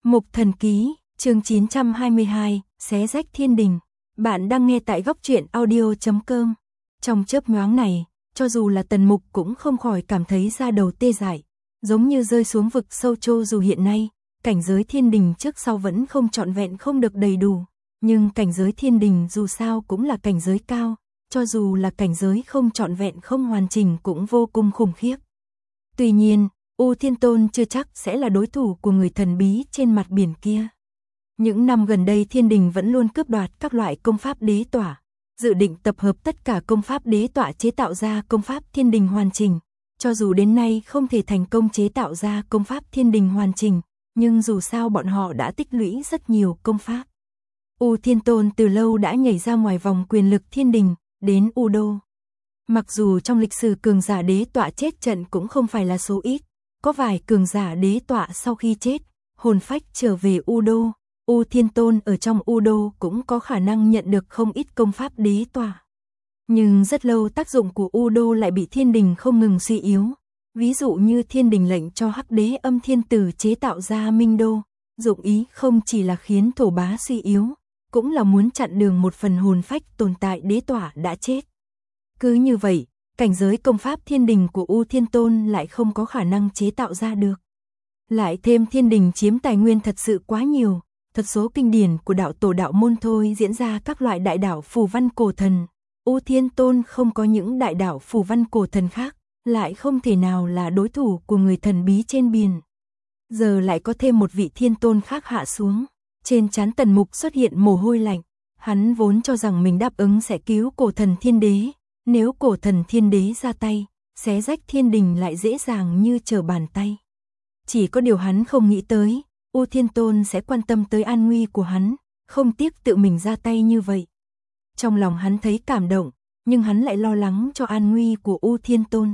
Mục Thần Ký, chương 922, xé rách thiên đình. Bạn đang nghe tại góc truyện audio.com. Trong chớp nhoáng này, cho dù là Tần Mục cũng không khỏi cảm thấy da đầu tê dại, giống như rơi xuống vực sâu. Cho dù hiện nay, cảnh giới thiên đình trước sau vẫn không trọn vẹn, không được đầy đủ, nhưng cảnh giới thiên đình dù sao cũng là cảnh giới cao, cho dù là cảnh giới không trọn vẹn, không hoàn chỉnh cũng vô cùng khủng khiếp. Tuy nhiên, U Thiên Tôn chưa chắc sẽ là đối thủ của người thần bí trên mặt biển kia. Những năm gần đây thiên đình vẫn luôn cướp đoạt các loại công pháp đế tỏa, dự định tập hợp tất cả công pháp đế tỏa chế tạo ra công pháp thiên đình hoàn chỉnh. Cho dù đến nay không thể thành công chế tạo ra công pháp thiên đình hoàn chỉnh, nhưng dù sao bọn họ đã tích lũy rất nhiều công pháp. U Thiên Tôn từ lâu đã nhảy ra ngoài vòng quyền lực thiên đình, đến U Đô. Mặc dù trong lịch sử cường giả đế tọa chết trận cũng không phải là số ít, có vài cường giả đế tọa sau khi chết, hồn phách trở về U Đô, U Thiên Tôn ở trong U Đô cũng có khả năng nhận được không ít công pháp đế tọa. Nhưng rất lâu tác dụng của U Đô lại bị thiên đình không ngừng suy yếu, ví dụ như thiên đình lệnh cho Hắc Đế Âm Thiên Tử chế tạo ra Minh Đô, dụng ý không chỉ là khiến thổ bá suy yếu, cũng là muốn chặn đường một phần hồn phách tồn tại đế tọa đã chết. Cứ như vậy, cảnh giới công pháp thiên đình của U Thiên Tôn lại không có khả năng chế tạo ra được. Lại thêm thiên đình chiếm tài nguyên thật sự quá nhiều, thật số kinh điển của đạo tổ đạo môn thôi diễn ra các loại đại đạo phù văn cổ thần. U Thiên Tôn không có những đại đạo phù văn cổ thần khác, lại không thể nào là đối thủ của người thần bí trên biển. Giờ lại có thêm một vị thiên tôn khác hạ xuống, trên trán Tần Mục xuất hiện mồ hôi lạnh. Hắn vốn cho rằng mình đáp ứng sẽ cứu cổ thần thiên đế, nếu cổ thần thiên đế ra tay, xé rách thiên đình lại dễ dàng như trở bàn tay. Chỉ có điều hắn không nghĩ tới, U Thiên Tôn sẽ quan tâm tới an nguy của hắn, không tiếc tự mình ra tay như vậy. Trong lòng hắn thấy cảm động, nhưng hắn lại lo lắng cho an nguy của U Thiên Tôn.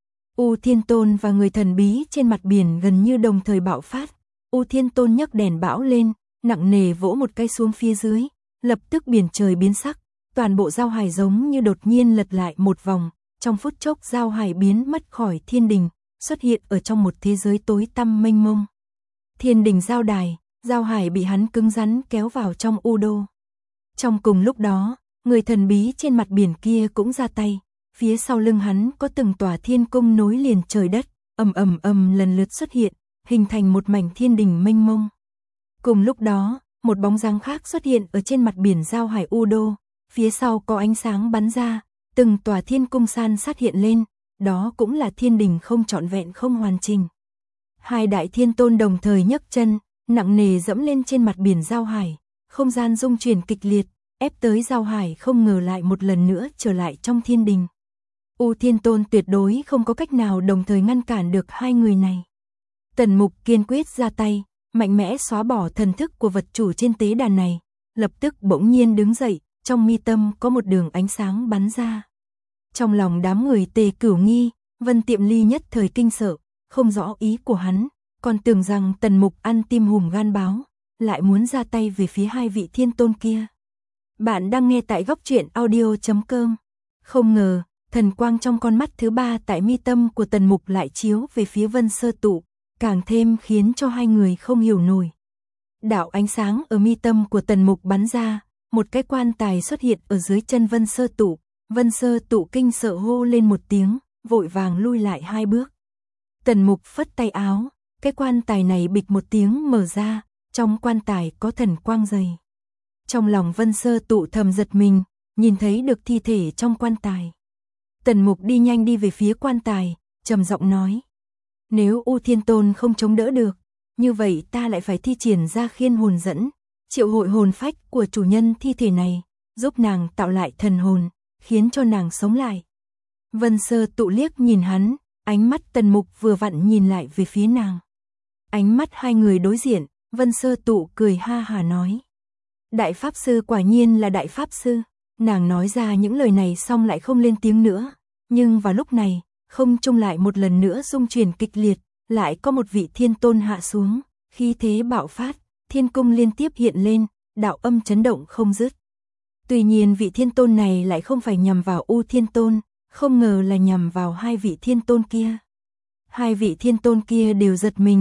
U Thiên Tôn và người thần bí trên mặt biển gần như đồng thời bạo phát. U Thiên Tôn nhấc đèn bão lên, nặng nề vỗ một cái xuống phía dưới, lập tức biển trời biến sắc. Toàn bộ giao hải giống như đột nhiên lật lại một vòng, trong phút chốc giao hải biến mất khỏi thiên đình, xuất hiện ở trong một thế giới tối tăm mênh mông. Thiên đình giao đài, giao hải bị hắn cứng rắn kéo vào trong U Đô. Trong cùng lúc đó, người thần bí trên mặt biển kia cũng ra tay, phía sau lưng hắn có từng tòa thiên cung nối liền trời đất, ầm ầm ầm lần lượt xuất hiện, hình thành một mảnh thiên đình mênh mông. Cùng lúc đó, một bóng dáng khác xuất hiện ở trên mặt biển giao hải U Đô. Phía sau có ánh sáng bắn ra, từng tòa thiên cung san sát hiện lên, đó cũng là thiên đình không trọn vẹn, không hoàn chỉnh. Hai đại thiên tôn đồng thời nhấc chân, nặng nề dẫm lên trên mặt biển giao hải, không gian rung chuyển kịch liệt, ép tới giao hải không ngờ lại một lần nữa trở lại trong thiên đình. U Thiên Tôn tuyệt đối không có cách nào đồng thời ngăn cản được hai người này. Tần Mục kiên quyết ra tay, mạnh mẽ xóa bỏ thần thức của vật chủ trên tế đàn này, lập tức bỗng nhiên đứng dậy. Trong mi tâm có một đường ánh sáng bắn ra. Trong lòng đám người Tề Cửu Nghi, Vân Tiệm Ly nhất thời kinh sợ, không rõ ý của hắn, còn tưởng rằng Tần Mục ăn tim hùm gan báo, lại muốn ra tay về phía hai vị thiên tôn kia. Bạn đang nghe tại góc truyện audio.com. Không ngờ, thần quang trong con mắt thứ ba tại mi tâm của Tần Mục lại chiếu về phía Vân Sơ Tụ, càng thêm khiến cho hai người không hiểu nổi. Đạo ánh sáng ở mi tâm của Tần Mục bắn ra, một cái quan tài xuất hiện ở dưới chân Vân Sơ Tụ. Vân Sơ Tụ kinh sợ hô lên một tiếng, vội vàng lui lại hai bước. Tần Mục phất tay áo, cái quan tài này bịch một tiếng mở ra, trong quan tài có thần quang dày. Trong lòng Vân Sơ Tụ thầm giật mình, nhìn thấy được thi thể trong quan tài. Tần Mục đi nhanh đi về phía quan tài, trầm giọng nói: nếu U Thiên Tôn không chống đỡ được, như vậy ta lại phải thi triển ra khiên hồn dẫn, triệu hội hồn phách của chủ nhân thi thể này, giúp nàng tạo lại thần hồn, khiến cho nàng sống lại. Vân Sơ Tụ liếc nhìn hắn, ánh mắt Tần Mục vừa vặn nhìn lại về phía nàng. Ánh mắt hai người đối diện, Vân Sơ Tụ cười ha hà nói: đại pháp sư quả nhiên là đại pháp sư. Nàng nói ra những lời này xong lại không lên tiếng nữa, nhưng vào lúc này, không trung lại một lần nữa rung chuyển kịch liệt, lại có một vị thiên tôn hạ xuống, khí thế bạo phát. Thiên cung liên tiếp hiện lên, đạo âm chấn động không dứt. Tuy nhiên vị thiên tôn này lại không phải nhằm vào U Thiên Tôn, không ngờ là nhằm vào hai vị thiên tôn kia. Hai vị thiên tôn kia đều giật mình,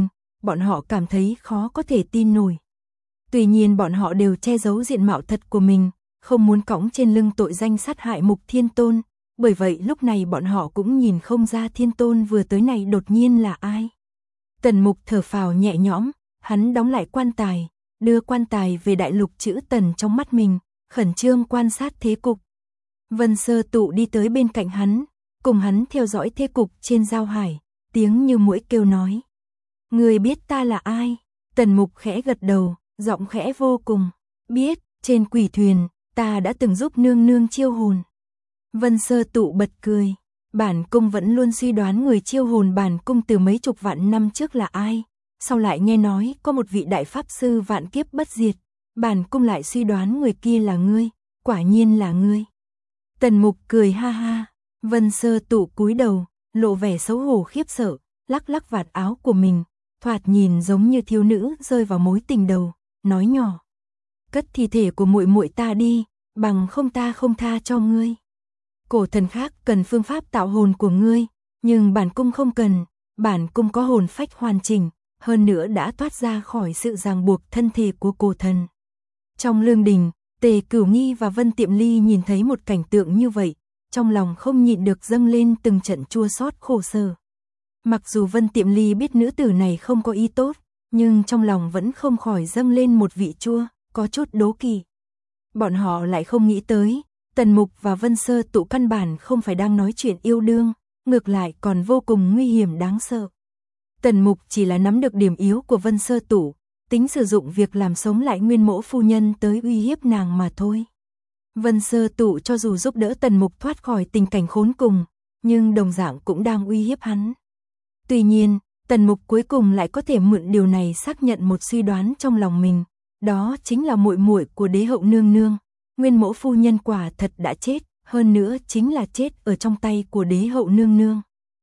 bọn họ cảm thấy khó có thể tin nổi. Tuy nhiên bọn họ đều che giấu diện mạo thật của mình, không muốn cõng trên lưng tội danh sát hại Mục Thiên Tôn, bởi vậy lúc này bọn họ cũng nhìn không ra Thiên Tôn vừa tới này đột nhiên là ai. Tần Mục thở phào nhẹ nhõm, hắn đóng lại quan tài, đưa quan tài về đại lục chữ Tần trong mắt mình, khẩn trương quan sát thế cục. Vân Sơ Tụ đi tới bên cạnh hắn, cùng hắn theo dõi thế cục trên giao hải, tiếng như muỗi kêu nói. Người biết ta là ai? Tần Mục khẽ gật đầu, giọng khẽ vô cùng. Biết, trên quỷ thuyền, ta đã từng giúp nương nương chiêu hồn. Vân Sơ Tụ bật cười. Bản cung vẫn luôn suy đoán người chiêu hồn bản cung từ mấy chục vạn năm trước là ai. Sau lại nghe nói có một vị đại pháp sư vạn kiếp bất diệt. Bản cung lại suy đoán người kia là ngươi, quả nhiên là ngươi. Tần Mục cười ha ha. Vân Sơ Tụ cúi đầu, lộ vẻ xấu hổ khiếp sợ, lắc lắc vạt áo của mình, thoạt nhìn giống như thiếu nữ rơi vào mối tình đầu, nói nhỏ. Cất thi thể của muội muội ta đi, bằng không ta không tha cho ngươi. Cổ thần khác cần phương pháp tạo hồn của ngươi, nhưng bản cung không cần, bản cung có hồn phách hoàn chỉnh, hơn nữa đã thoát ra khỏi sự ràng buộc thân thể của cổ thần. Trong lương đình, Tề Cửu Nghi và Vân Tiệm Ly nhìn thấy một cảnh tượng như vậy, trong lòng không nhịn được dâng lên từng trận chua xót khổ sở. Mặc dù Vân Tiệm Ly biết nữ tử này không có ý tốt, nhưng trong lòng vẫn không khỏi dâng lên một vị chua, có chút đố kỵ. Bọn họ lại không nghĩ tới, Tần Mục và Vân Sơ Tụ căn bản không phải đang nói chuyện yêu đương, ngược lại còn vô cùng nguy hiểm đáng sợ. Tần Mục chỉ là nắm được điểm yếu của Vân Sơ Tụ, tính sử dụng việc làm sống lại Nguyên Mỗ phu nhân tới uy hiếp nàng mà thôi. Vân Sơ Tụ cho dù giúp đỡ Tần Mục thoát khỏi tình cảnh khốn cùng, nhưng đồng dạng cũng đang uy hiếp hắn. Tuy nhiên, Tần Mục cuối cùng lại có thể mượn điều này xác nhận một suy đoán trong lòng mình, đó chính là muội muội của đế hậu nương nương. Nguyên Mỗ phu nhân quả thật đã chết, hơn nữa chính là chết ở trong tay của đế hậu nương nương.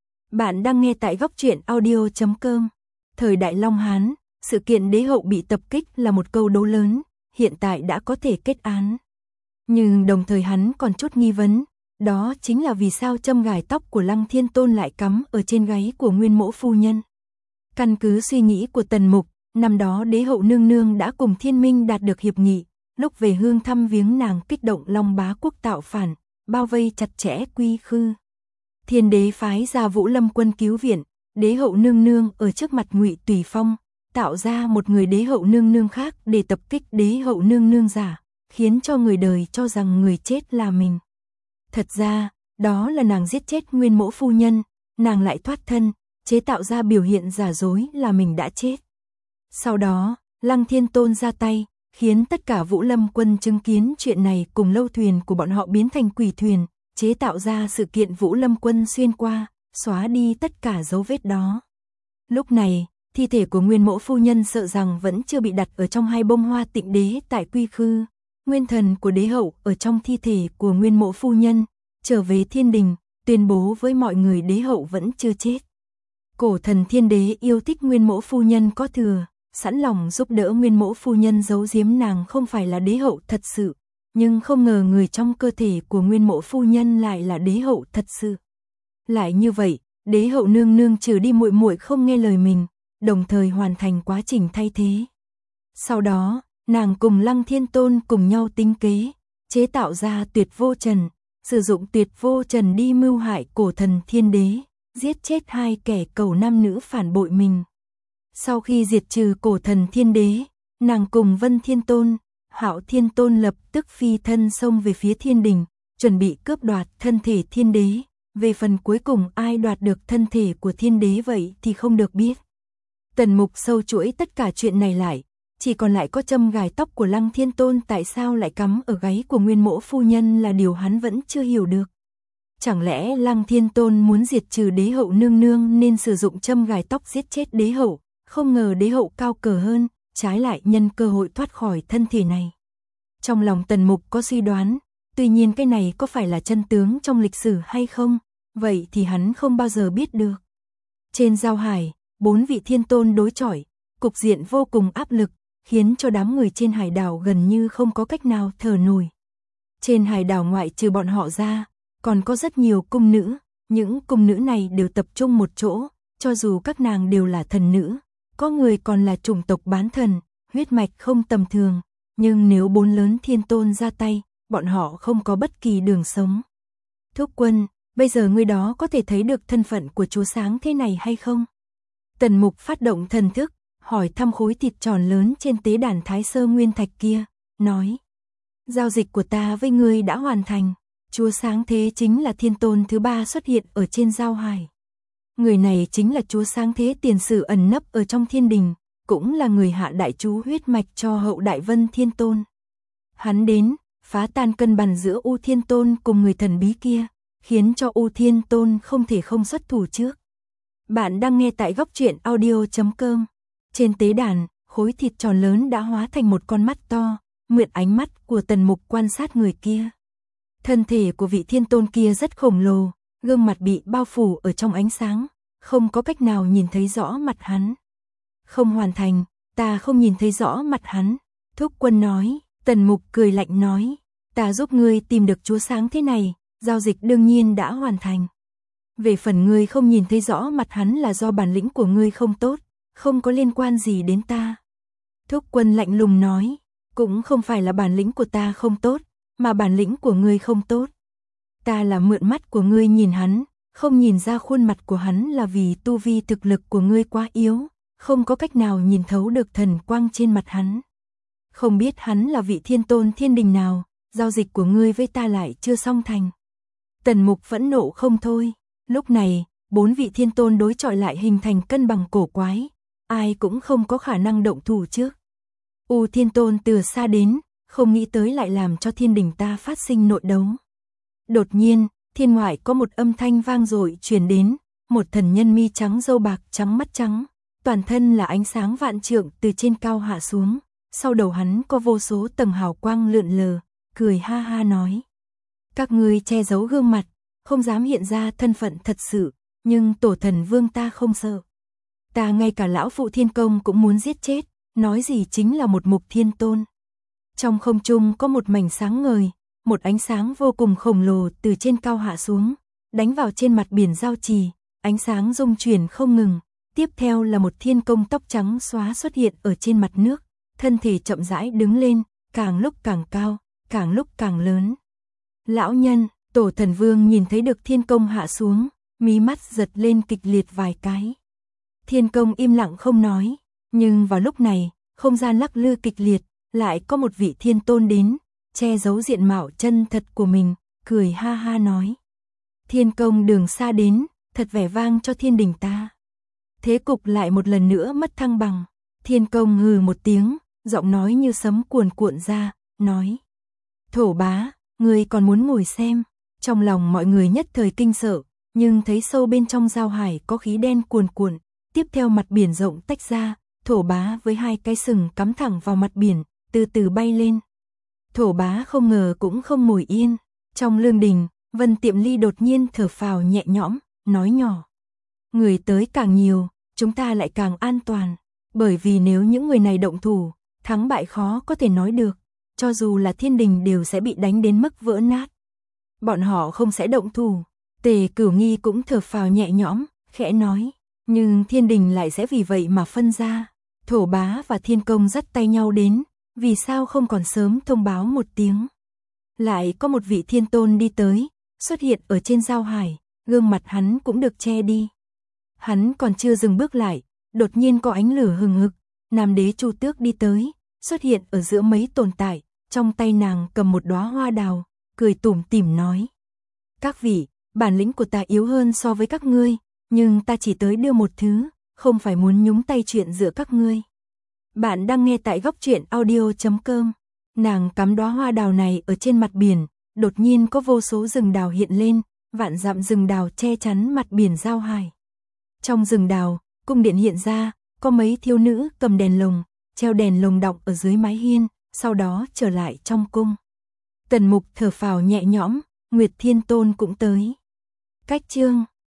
Bạn đang nghe tại góc truyện audio.com. Thời đại Long Hán, sự kiện đế hậu bị tập kích là một câu đố lớn, hiện tại đã có thể kết án. Nhưng đồng thời hắn còn chút nghi vấn, đó chính là vì sao châm gài tóc của Lăng Thiên Tôn lại cắm ở trên gáy của Nguyên Mỗ phu nhân. Căn cứ suy nghĩ của Tần Mục, năm đó đế hậu nương nương đã cùng Thiên Minh đạt được hiệp nghị, lúc về hương thăm viếng nàng kích động Long Bá Quốc tạo phản, bao vây chặt chẽ Quy Khư. Thiên đế phái ra Vũ Lâm quân cứu viện, đế hậu nương nương ở trước mặt Ngụy Tùy Phong, tạo ra một người đế hậu nương nương khác để tập kích đế hậu nương nương giả, khiến cho người đời cho rằng người chết là mình. Thật ra, đó là nàng giết chết Nguyên Mỗ phu nhân, nàng lại thoát thân, chế tạo ra biểu hiện giả dối là mình đã chết. Sau đó, Lăng Thiên Tôn ra tay, khiến tất cả Vũ Lâm quân chứng kiến chuyện này cùng lâu thuyền của bọn họ biến thành quỷ thuyền, chế tạo ra sự kiện Vũ Lâm quân xuyên qua, xóa đi tất cả dấu vết đó. Lúc này, thi thể của Nguyên Mỗ phu nhân sợ rằng vẫn chưa bị đặt ở trong hai bông hoa tịnh đế tại Quy Khư. Nguyên thần của đế hậu ở trong thi thể của Nguyên Mỗ phu nhân, trở về thiên đình, tuyên bố với mọi người đế hậu vẫn chưa chết. Cổ thần thiên đế yêu thích Nguyên Mỗ phu nhân có thừa, sẵn lòng giúp đỡ Nguyên Mỗ phu nhân giấu giếm nàng không phải là đế hậu thật sự, nhưng không ngờ người trong cơ thể của Nguyên Mỗ phu nhân lại là đế hậu thật sự. Lại như vậy, đế hậu nương nương trừ đi muội muội không nghe lời mình, đồng thời hoàn thành quá trình thay thế. Sau đó, nàng cùng Lăng Thiên Tôn cùng nhau tính kế, chế tạo ra Tuyệt Vô Trần, sử dụng Tuyệt Vô Trần đi mưu hại cổ thần thiên đế, giết chết hai kẻ cầu nam nữ phản bội mình. Sau khi diệt trừ cổ thần thiên đế, nàng cùng Vân Thiên Tôn, Hạo Thiên Tôn lập tức phi thân xông về phía thiên đình, chuẩn bị cướp đoạt thân thể thiên đế. Về phần cuối cùng ai đoạt được thân thể của thiên đế vậy thì không được biết. Tần Mục sâu chuỗi tất cả chuyện này lại, chỉ còn lại có châm gài tóc của Lăng Thiên Tôn tại sao lại cắm ở gáy của Nguyên Mỗ phu nhân là điều hắn vẫn chưa hiểu được. Chẳng lẽ Lăng Thiên Tôn muốn diệt trừ đế hậu nương nương nên sử dụng châm gài tóc giết chết đế hậu, không ngờ đế hậu cao cờ hơn, trái lại nhân cơ hội thoát khỏi thân thể này. Trong lòng Tần Mục có suy đoán, tuy nhiên cái này có phải là chân tướng trong lịch sử hay không, vậy thì hắn không bao giờ biết được. Trên giao hải, 4 vị thiên tôn đối chọi, cục diện vô cùng áp lực, khiến cho đám người trên hải đảo gần như không có cách nào thở nổi. Trên hải đảo ngoại trừ bọn họ ra, còn có rất nhiều cung nữ, những cung nữ này đều tập trung một chỗ, cho dù các nàng đều là thần nữ, có người còn là chủng tộc bán thần, huyết mạch không tầm thường, nhưng nếu 4 lớn thiên tôn ra tay, bọn họ không có bất kỳ đường sống. Thúc Quân, bây giờ ngươi đó có thể thấy được thân phận của chúa sáng thế này hay không? Tần Mục phát động thần thức, hỏi thăm khối thịt tròn lớn trên tế đàn Thái Sơ Nguyên Thạch kia, nói. Giao dịch của ta với ngươi đã hoàn thành, chúa sáng thế chính là thiên tôn thứ 3 xuất hiện ở trên giao hải. Người này chính là chúa sáng thế tiền sử ẩn nấp ở trong thiên đình, cũng là người hạ đại chú huyết mạch cho hậu đại vân thiên tôn. Hắn đến, phá tan cân bằng giữa U Thiên Tôn cùng người thần bí kia, khiến cho U Thiên Tôn không thể không xuất thủ trước. Bạn đang nghe tại góc truyện audio.com. Trên tế đàn, khối thịt tròn lớn đã hóa thành một con mắt to, mượn ánh mắt của Tần Mục quan sát người kia. Thân thể của vị thiên tôn kia rất khổng lồ, gương mặt bị bao phủ ở trong ánh sáng, không có cách nào nhìn thấy rõ mặt hắn. Không hoàn thành, ta không nhìn thấy rõ mặt hắn. Thúc Quân nói. Tần Mục cười lạnh nói, ta giúp ngươi tìm được chúa sáng thế này, giao dịch đương nhiên đã hoàn thành. Về phần ngươi không nhìn thấy rõ mặt hắn là do bản lĩnh của ngươi không tốt, không có liên quan gì đến ta. Thúc Quân lạnh lùng nói, cũng không phải là bản lĩnh của ta không tốt, mà bản lĩnh của ngươi không tốt. Ta là mượn mắt của ngươi nhìn hắn, không nhìn ra khuôn mặt của hắn là vì tu vi thực lực của ngươi quá yếu, không có cách nào nhìn thấu được thần quang trên mặt hắn. Không biết hắn là vị thiên tôn thiên đình nào, giao dịch của ngươi với ta lại chưa xong thành. Tần Mục phẫn nộ không thôi, lúc này, 4 vị thiên tôn đối chọi lại hình thành cân bằng cổ quái, ai cũng không có khả năng động thủ trước. U Thiên Tôn từ xa đến, không nghĩ tới lại làm cho thiên đình ta phát sinh nội đấu. Đột nhiên, thiên ngoại có một âm thanh vang dội truyền đến, một thần nhân mi trắng râu bạc trắng mắt trắng, toàn thân là ánh sáng vạn trượng từ trên cao hạ xuống. Sau đầu hắn có vô số tầng hào quang lượn lờ, cười ha ha nói. Các ngươi che giấu gương mặt, không dám hiện ra thân phận thật sự, nhưng tổ thần vương ta không sợ. Ta ngay cả lão phụ thiên công cũng muốn giết chết, nói gì chính là một mục thiên tôn. Trong không trung có một mảnh sáng ngời, một ánh sáng vô cùng khổng lồ từ trên cao hạ xuống, đánh vào trên mặt biển giao trì, ánh sáng rung chuyển không ngừng, tiếp theo là một thiên công tóc trắng xóa xuất hiện ở trên mặt nước. Thân thể chậm rãi đứng lên, càng lúc càng cao, càng lúc càng lớn. Lão nhân, tổ thần vương nhìn thấy được thiên công hạ xuống, mí mắt giật lên kịch liệt vài cái. Thiên công im lặng không nói, nhưng vào lúc này, không gian lắc lư kịch liệt, lại có một vị thiên tôn đến, che giấu diện mạo chân thật của mình, cười ha ha nói. Thiên công đường xa đến, thật vẻ vang cho thiên đình ta. Thế cục lại một lần nữa mất thăng bằng, thiên công hừ một tiếng. Giọng nói như sấm cuồn cuộn ra, nói. Thổ bá, ngươi còn muốn ngồi xem. Trong lòng mọi người nhất thời kinh sợ, nhưng thấy sâu bên trong giao hải có khí đen cuồn cuộn. Tiếp theo mặt biển rộng tách ra, thổ bá với 2 cái sừng cắm thẳng vào mặt biển, từ từ bay lên. Thổ bá không ngờ cũng không ngồi yên. Trong lương đình, Vân Tiệm Ly đột nhiên thở phào nhẹ nhõm, nói nhỏ. Người tới càng nhiều, chúng ta lại càng an toàn. Bởi vì nếu những người này động thủ, thắng bại khó có thể nói được, cho dù là thiên đình đều sẽ bị đánh đến mức vỡ nát. Bọn họ không sẽ động thủ. Tề Cửu Nghi cũng thở phào nhẹ nhõm, khẽ nói, nhưng thiên đình lại sẽ vì vậy mà phân ra. Thổ bá và thiên công dắt tay nhau đến, vì sao không còn sớm thông báo một tiếng. Lại có một vị thiên tôn đi tới, xuất hiện ở trên giao hải, gương mặt hắn cũng được che đi. Hắn còn chưa dừng bước lại, đột nhiên có ánh lửa hừng hực. Nam đế Chu Tước đi tới, xuất hiện ở giữa mấy tồn tại, trong tay nàng cầm một đóa hoa đào, cười tủm tỉm nói. Các vị, bản lĩnh của ta yếu hơn so với các ngươi, nhưng ta chỉ tới đưa một thứ, không phải muốn nhúng tay chuyện giữa các ngươi. Bạn đang nghe tại góc truyện audio.com. Nàng cắm đóa hoa đào này ở trên mặt biển, đột nhiên có vô số rừng đào hiện lên, vạn dặm rừng đào che chắn mặt biển giao hải. Trong rừng đào, cung điện hiện ra, có mấy thiếu nữ cầm đèn lồng, treo đèn lồng đọng ở dưới mái hiên, sau đó trở lại trong cung. Tần Mục thở phào nhẹ nhõm, Nguyệt Thiên Tôn cũng tới. Cách chương